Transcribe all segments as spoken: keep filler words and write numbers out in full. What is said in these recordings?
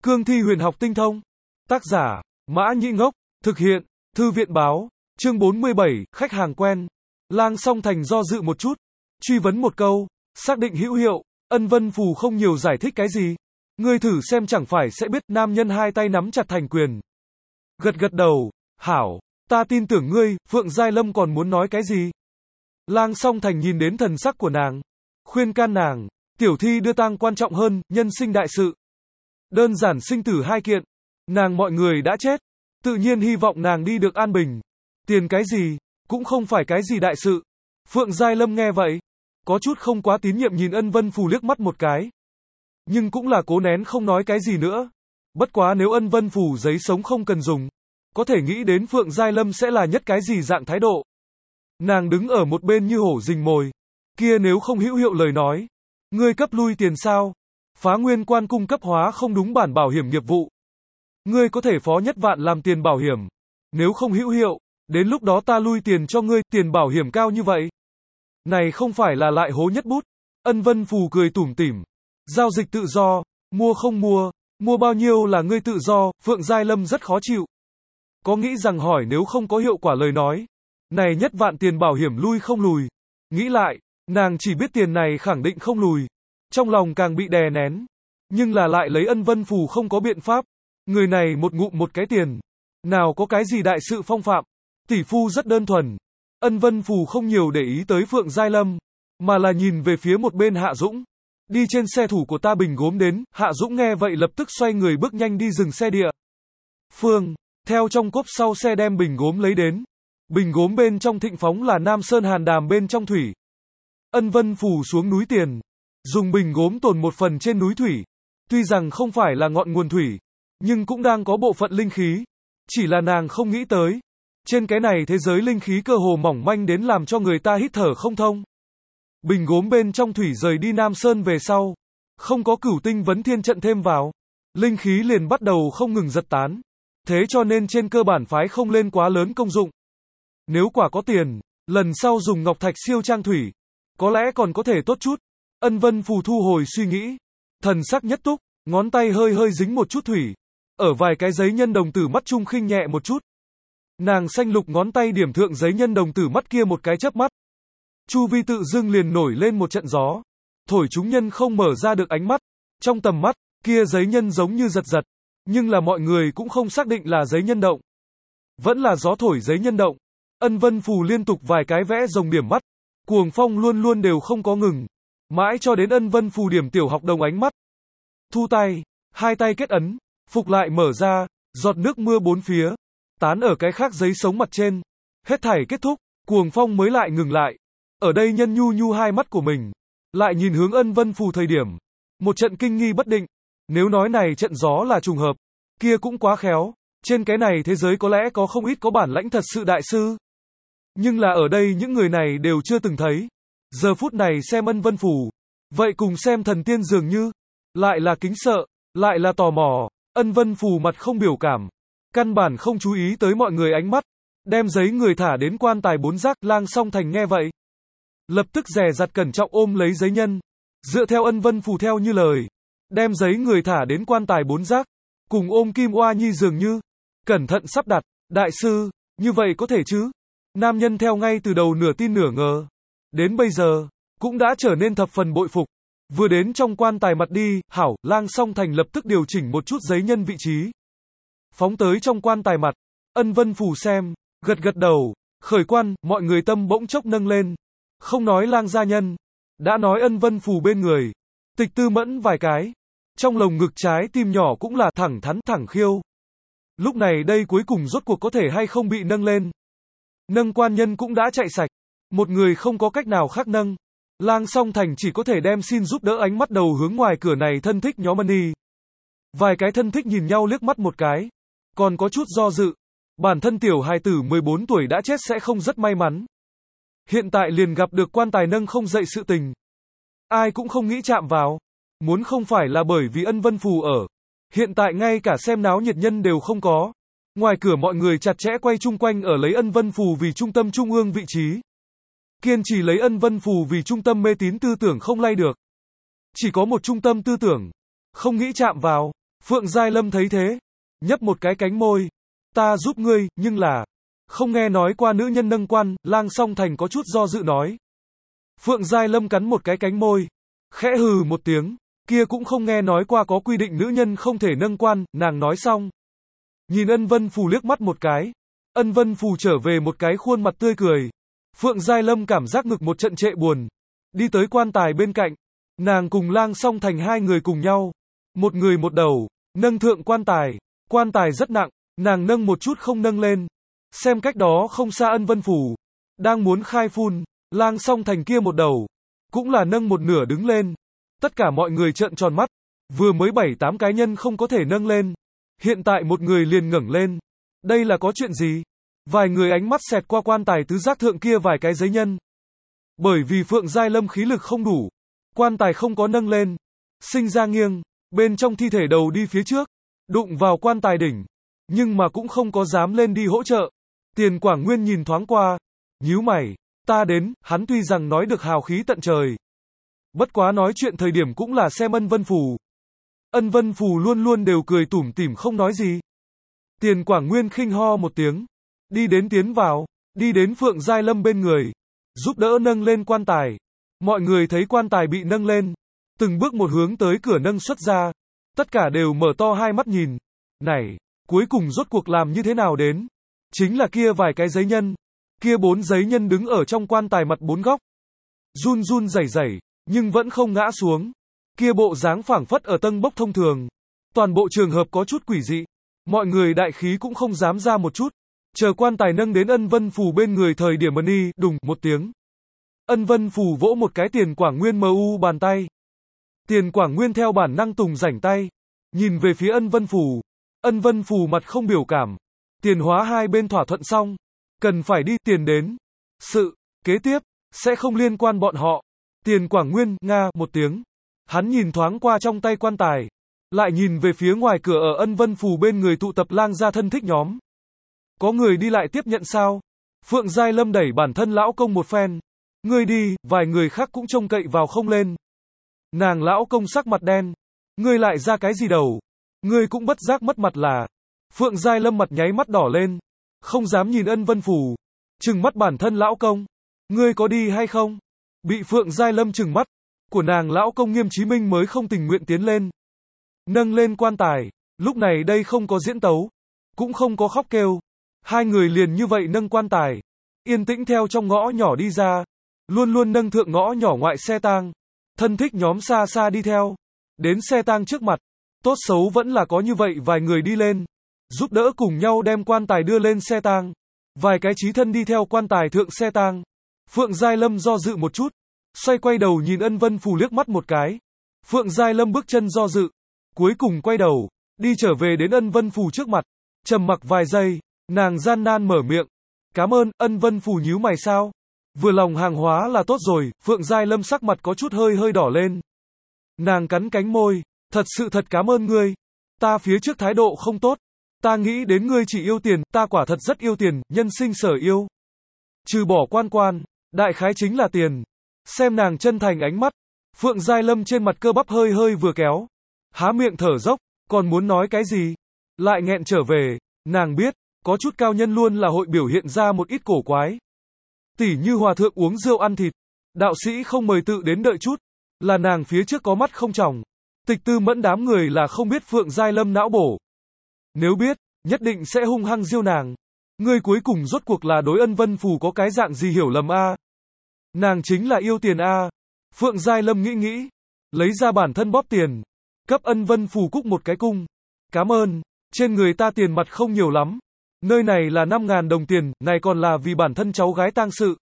Cương thi huyền học tinh thông. Tác giả, Mã Nhĩ Ngốc. Thực hiện, Thư viện báo. Chương bốn mươi bảy, khách hàng quen. Lang Song Thành do dự một chút. Truy vấn một câu. Xác định hữu hiệu. Ân Vân Phù không nhiều giải thích cái gì. Ngươi thử xem chẳng phải sẽ biết. Nam nhân hai tay nắm chặt thành quyền. Gật gật đầu. Hảo. Ta tin tưởng ngươi. Phượng Giai Lâm còn muốn nói cái gì? Lang Song Thành nhìn đến thần sắc của nàng. Khuyên can nàng. Tiểu thi đưa tang quan trọng hơn. Nhân sinh đại sự. Đơn giản sinh tử hai kiện. Nàng mọi người đã chết. Tự nhiên hy vọng nàng đi được an bình. Tiền cái gì, cũng không phải cái gì đại sự. Phượng Giai Lâm nghe vậy, có chút không quá tín nhiệm nhìn Ân Vân Phù liếc mắt một cái. Nhưng cũng là cố nén không nói cái gì nữa. Bất quá nếu Ân Vân Phù giấy sống không cần dùng, có thể nghĩ đến Phượng Giai Lâm sẽ là nhất cái gì dạng thái độ. Nàng đứng ở một bên như hổ rình mồi. Kia nếu không hữu hiệu lời nói, ngươi cấp lui tiền sao? Phá Nguyên Quan cung cấp hóa không đúng bản bảo hiểm nghiệp vụ. Ngươi có thể phó nhất vạn làm tiền bảo hiểm. Nếu không hữu hiệu, đến lúc đó ta lui tiền cho ngươi, tiền bảo hiểm cao như vậy. Này không phải là lại hố nhất bút. Ân Vân Phù cười tủm tỉm. Giao dịch tự do, mua không mua, mua bao nhiêu là ngươi tự do. Phượng Giai Lâm rất khó chịu. Có nghĩ rằng hỏi nếu không có hiệu quả lời nói. Này nhất vạn tiền bảo hiểm lui không lùi. Nghĩ lại, nàng chỉ biết tiền này khẳng định không lùi. Trong lòng càng bị đè nén. Nhưng là lại lấy Ân Vân Phù không có biện pháp. Người này một ngụm một cái tiền. Nào có cái gì đại sự phong phạm. Tỷ phu rất đơn thuần. Ân Vân Phù không nhiều để ý tới Phượng Giai Lâm. Mà là nhìn về phía một bên Hạ Dũng. Đi trên xe thủ của ta bình gốm đến. Hạ Dũng nghe vậy lập tức xoay người bước nhanh đi dừng xe địa phương. Theo trong cốp sau xe đem bình gốm lấy đến. Bình gốm bên trong thịnh phóng là Nam Sơn Hàn Đàm bên trong thủy. Ân Vân Phù xuống núi tiền. Dùng bình gốm tồn một phần trên núi thủy. Tuy rằng không phải là ngọn nguồn thủy. Nhưng cũng đang có bộ phận linh khí. Chỉ là nàng không nghĩ tới. Trên cái này thế giới linh khí cơ hồ mỏng manh đến làm cho người ta hít thở không thông. Bình gốm bên trong thủy rời đi Nam Sơn về sau. Không có cửu tinh vấn thiên trận thêm vào. Linh khí liền bắt đầu không ngừng giật tán. Thế cho nên trên cơ bản phái không lên quá lớn công dụng. Nếu quả có tiền, lần sau dùng ngọc thạch siêu trang thủy. Có lẽ còn có thể tốt chút. Ân Vân Phù thu hồi suy nghĩ. Thần sắc nhất túc, ngón tay hơi hơi dính một chút thủy. Ở vài cái giấy nhân đồng tử mắt trung khinh nhẹ một chút. Nàng xanh lục ngón tay điểm thượng giấy nhân đồng tử mắt kia một cái chớp mắt. Chu vi tự dưng liền nổi lên một trận gió. Thổi chúng nhân không mở ra được ánh mắt. Trong tầm mắt, kia giấy nhân giống như giật giật. Nhưng là mọi người cũng không xác định là giấy nhân động. Vẫn là gió thổi giấy nhân động. Ân Vân Phù liên tục vài cái vẽ rồng điểm mắt. Cuồng phong luôn luôn đều không có ngừng. Mãi cho đến Ân Vân Phù điểm tiểu học đồng ánh mắt. Thu tay, hai tay kết ấn. Phục lại mở ra, giọt nước mưa bốn phía. Tán ở cái khác giấy sống mặt trên. Hết thảy kết thúc, cuồng phong mới lại ngừng lại. Ở đây nhân nhu nhu hai mắt của mình. Lại nhìn hướng Ân Vân Phù thời điểm. Một trận kinh nghi bất định. Nếu nói này trận gió là trùng hợp. Kia cũng quá khéo. Trên cái này thế giới có lẽ có không ít có bản lãnh thật sự đại sư. Nhưng là ở đây những người này đều chưa từng thấy. Giờ phút này xem Ân Vân Phù. Vậy cùng xem thần tiên dường như. Lại là kính sợ. Lại là tò mò. Ân Vân Phù mặt không biểu cảm. Căn bản không chú ý tới mọi người ánh mắt. Đem giấy người thả đến quan tài bốn giác. Lang Song Thành nghe vậy. Lập tức dè dặt cẩn trọng ôm lấy giấy nhân. Dựa theo Ân Vân Phù theo như lời. Đem giấy người thả đến quan tài bốn giác. Cùng ôm Kim Oa Nhi dường như. Cẩn thận sắp đặt. Đại sư, như vậy có thể chứ? Nam nhân theo ngay từ đầu nửa tin nửa ngờ. Đến bây giờ, cũng đã trở nên thập phần bội phục. Vừa đến trong quan tài mặt đi, hảo, Lang Song Thành lập tức điều chỉnh một chút giấy nhân vị trí. Phóng tới trong quan tài mặt. Ân Vân Phù xem, gật gật đầu, khởi quan, mọi người tâm bỗng chốc nâng lên. Không nói Lang gia nhân. Đã nói Ân Vân Phù bên người. Tịch tư mẫn vài cái. Trong lồng ngực trái tim nhỏ cũng là thẳng thắn thẳng khiêu. Lúc này đây cuối cùng rốt cuộc có thể hay không bị nâng lên. Nâng quan nhân cũng đã chạy sạch. Một người không có cách nào khác nâng. Lang Song Thành chỉ có thể đem xin giúp đỡ ánh mắt đầu hướng ngoài cửa này thân thích nhóm ân y. Vài cái thân thích nhìn nhau liếc mắt một cái. Còn có chút do dự. Bản thân tiểu hài tử mười bốn tuổi đã chết sẽ không rất may mắn. Hiện tại liền gặp được quan tài nâng không dậy sự tình. Ai cũng không nghĩ chạm vào. Muốn không phải là bởi vì Ân Vân Phù ở. Hiện tại ngay cả xem náo nhiệt nhân đều không có. Ngoài cửa mọi người chặt chẽ quay chung quanh ở lấy Ân Vân Phù vì trung tâm trung ương vị trí. Kiên trì lấy Ân Vân Phù vì trung tâm mê tín tư tưởng không lay được. Chỉ có một trung tâm tư tưởng. Không nghĩ chạm vào. Phượng Giai Lâm thấy thế, nhấp một cái cánh môi. Ta giúp ngươi, nhưng là, không nghe nói qua nữ nhân nâng quan, Lang Song Thành có chút do dự nói. Phượng Giai Lâm cắn một cái cánh môi, khẽ hừ một tiếng, kia cũng không nghe nói qua có quy định nữ nhân không thể nâng quan, nàng nói xong. Nhìn Ân Vân Phù liếc mắt một cái, Ân Vân Phù trở về một cái khuôn mặt tươi cười. Phượng Giai Lâm cảm giác ngực một trận trệ buồn, đi tới quan tài bên cạnh, nàng cùng Lang Song Thành hai người cùng nhau, một người một đầu, nâng thượng quan tài, quan tài rất nặng, nàng nâng một chút không nâng lên, xem cách đó không xa Ân Vân Phù, đang muốn khai phun, Lang Song Thành kia một đầu, cũng là nâng một nửa đứng lên, tất cả mọi người trợn tròn mắt, vừa mới bảy tám cái nhân không có thể nâng lên, hiện tại một người liền ngẩng lên, đây là có chuyện gì? Vài người ánh mắt xẹt qua quan tài tứ giác thượng kia vài cái giấy nhân. Bởi vì Phượng Giai Lâm khí lực không đủ, quan tài không có nâng lên, sinh ra nghiêng, bên trong thi thể đầu đi phía trước, đụng vào quan tài đỉnh, nhưng mà cũng không có dám lên đi hỗ trợ. Tiền Quảng Nguyên nhìn thoáng qua, nhíu mày, ta đến, hắn tuy rằng nói được hào khí tận trời, bất quá nói chuyện thời điểm cũng là xem Ân Vân Phù. Ân Vân Phù luôn luôn đều cười tủm tỉm không nói gì. Tiền Quảng Nguyên khinh ho một tiếng, đi đến tiến vào, đi đến Phượng Giai Lâm bên người, giúp đỡ nâng lên quan tài. Mọi người thấy quan tài bị nâng lên, từng bước một hướng tới cửa nâng xuất ra, tất cả đều mở to hai mắt nhìn. Này, cuối cùng rốt cuộc làm như thế nào đến? Chính là kia vài cái giấy nhân, kia bốn giấy nhân đứng ở trong quan tài mặt bốn góc, run run rẩy rẩy, nhưng vẫn không ngã xuống. Kia bộ dáng phảng phất ở tâng bốc thông thường. Toàn bộ trường hợp có chút quỷ dị. Mọi người đại khí cũng không dám ra một chút. Chờ quan tài nâng đến Ân Vân Phù bên người thời điểm ân y, đùng, một tiếng. Ân Vân Phù vỗ một cái Tiền Quảng Nguyên mờ u bàn tay. Tiền Quảng Nguyên theo bản năng tùng rảnh tay. Nhìn về phía Ân Vân Phù. Ân Vân Phù mặt không biểu cảm. Tiền hóa hai bên thỏa thuận xong. Cần phải đi tiền đến. Sự, kế tiếp, sẽ không liên quan bọn họ. Tiền Quảng Nguyên, nga, một tiếng. Hắn nhìn thoáng qua trong tay quan tài. Lại nhìn về phía ngoài cửa ở Ân Vân Phù bên người tụ tập Lang gia thân thích nhóm. Có người đi lại tiếp nhận sao? Phượng Giai Lâm đẩy bản thân lão công một phen. Ngươi đi, vài người khác cũng trông cậy vào không lên. Nàng lão công sắc mặt đen. Ngươi lại ra cái gì đầu? Ngươi cũng bất giác mất mặt là. Phượng Giai Lâm mặt nháy mắt đỏ lên. Không dám nhìn Ân Vân Phù. Trừng mắt bản thân lão công. Ngươi có đi hay không? Bị Phượng Giai Lâm trừng mắt. Của nàng lão công Nghiêm Chí Minh mới không tình nguyện tiến lên. Nâng lên quan tài. Lúc này đây không có diễn tấu. Cũng không có khóc kêu. Hai người liền như vậy nâng quan tài. Yên tĩnh theo trong ngõ nhỏ đi ra. Luôn luôn nâng thượng ngõ nhỏ ngoại xe tang. Thân thích nhóm xa xa đi theo. Đến xe tang trước mặt. Tốt xấu vẫn là có như vậy vài người đi lên. Giúp đỡ cùng nhau đem quan tài đưa lên xe tang. Vài cái chí thân đi theo quan tài thượng xe tang. Phượng Giai Lâm do dự một chút. Xoay quay đầu nhìn Ân Vân Phù liếc mắt một cái. Phượng Giai Lâm bước chân do dự. Cuối cùng quay đầu. Đi trở về đến Ân Vân Phù trước mặt. Trầm mặc vài giây. Nàng gian nan mở miệng. Cảm ơn, Ân Vân Phù nhíu mày sao? Vừa lòng hàng hóa là tốt rồi. Phượng Giai Lâm sắc mặt có chút hơi hơi đỏ lên. Nàng cắn cánh môi. Thật sự thật cảm ơn ngươi. Ta phía trước thái độ không tốt. Ta nghĩ đến ngươi chỉ yêu tiền. Ta quả thật rất yêu tiền. Nhân sinh sở yêu. Trừ bỏ quan quan. Đại khái chính là tiền. Xem nàng chân thành ánh mắt. Phượng Giai Lâm trên mặt cơ bắp hơi hơi vừa kéo. Há miệng thở dốc. Còn muốn nói cái gì? Lại nghẹn trở về. Nàng biết. Có chút cao nhân luôn là hội biểu hiện ra một ít cổ quái. Tỉ như hòa thượng uống rượu ăn thịt. Đạo sĩ không mời tự đến đợi chút. Là nàng phía trước có mắt không tròng. Tịch Tư Mẫn đám người là không biết Phượng Giai Lâm não bổ. Nếu biết, nhất định sẽ hung hăng diêu nàng. Ngươi cuối cùng rốt cuộc là đối Ân Vân Phù có cái dạng gì hiểu lầm a? Nàng chính là yêu tiền a. Phượng Giai Lâm nghĩ nghĩ. Lấy ra bản thân bóp tiền. Cấp Ân Vân Phù cúc một cái cung. Cảm ơn, trên người ta tiền mặt không nhiều lắm. Nơi này là năm ngàn đồng tiền, này còn là vì bản thân cháu gái tang sự.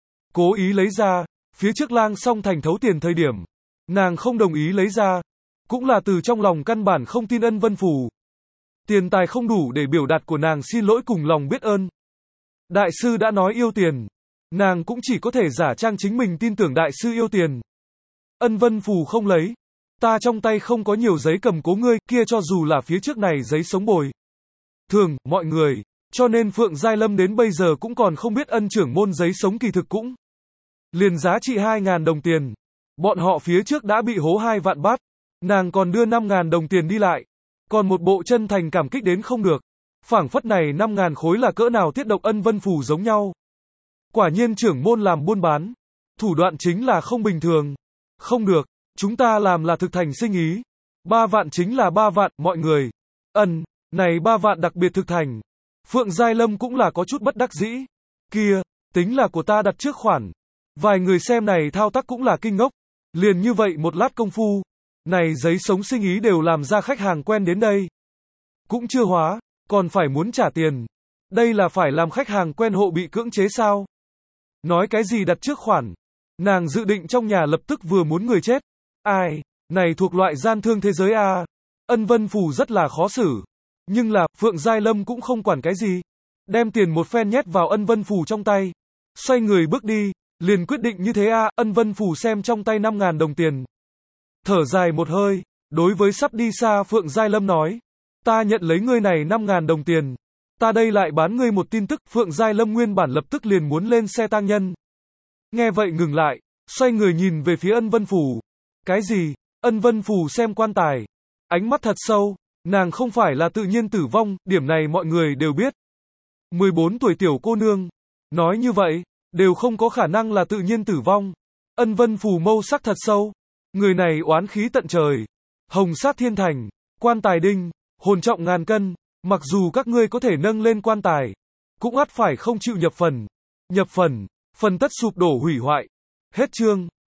Cố ý lấy ra, phía trước Lang Song Thành thấu tiền thời điểm. Nàng không đồng ý lấy ra. Cũng là từ trong lòng căn bản không tin Ân Vân Phù. Tiền tài không đủ để biểu đạt của nàng xin lỗi cùng lòng biết ơn. Đại sư đã nói yêu tiền. Nàng cũng chỉ có thể giả trang chính mình tin tưởng đại sư yêu tiền. Ân Vân Phù không lấy. Ta trong tay không có nhiều giấy cầm cố ngươi, kia cho dù là phía trước này giấy sống bồi. Thường, mọi người. Cho nên Phượng Giai Lâm đến bây giờ cũng còn không biết ân trưởng môn giấy sống kỳ thực cũng. Liền giá trị hai ngàn đồng tiền. Bọn họ phía trước đã bị hố hai vạn bát. Nàng còn đưa năm ngàn đồng tiền đi lại. còn một bộ chân thành cảm kích đến không được. Phảng phất này năm ngàn khối là cỡ nào tiết độc Ân Vân Phù giống nhau. Quả nhiên trưởng môn làm buôn bán, thủ đoạn chính là không bình thường. Không được, chúng ta làm là thực thành sinh ý. Ba vạn chính là ba vạn, mọi người. Ân, này ba vạn đặc biệt thực thành. Phượng Giai Lâm cũng là có chút bất đắc dĩ. Kia, tính là của ta đặt trước khoản. Vài người xem này thao tác cũng là kinh ngốc. Liền như vậy một lát công phu, này giấy sống sinh ý đều làm ra khách hàng quen đến đây. Cũng chưa hóa, còn phải muốn trả tiền. Đây là phải làm khách hàng quen hộ bị cưỡng chế sao? Nói cái gì đặt trước khoản? Nàng dự định trong nhà lập tức vừa muốn người chết. Ai? Này thuộc loại gian thương thế giới a. À? Ân Vân Phù rất là khó xử. Nhưng là, Phượng Giai Lâm cũng không quản cái gì. Đem tiền một phen nhét vào Ân Vân Phù trong tay. Xoay người bước đi, liền quyết định như thế a. À? Ân Vân Phù xem trong tay năm ngàn đồng tiền. Thở dài một hơi, đối với sắp đi xa Phượng Giai Lâm nói. Ta nhận lấy ngươi này năm ngàn đồng tiền. Ta đây lại bán ngươi một tin tức. Phượng Giai Lâm nguyên bản lập tức liền muốn lên xe tang nhân. Nghe vậy ngừng lại, xoay người nhìn về phía Ân Vân Phù. Cái gì? Ân Vân Phù xem quan tài. Ánh mắt thật sâu, nàng không phải là tự nhiên tử vong, điểm này mọi người đều biết. mười bốn tuổi tiểu cô nương. Nói như vậy, đều không có khả năng là tự nhiên tử vong. Ân Vân Phù mâu sắc thật sâu. Người này oán khí tận trời. Hồng sát thiên thành, quan tài đinh, hồn trọng ngàn cân. Mặc dù các ngươi có thể nâng lên quan tài, cũng ắt phải không chịu nhập phần. Nhập phần, phần tất sụp đổ hủy hoại. Hết chương.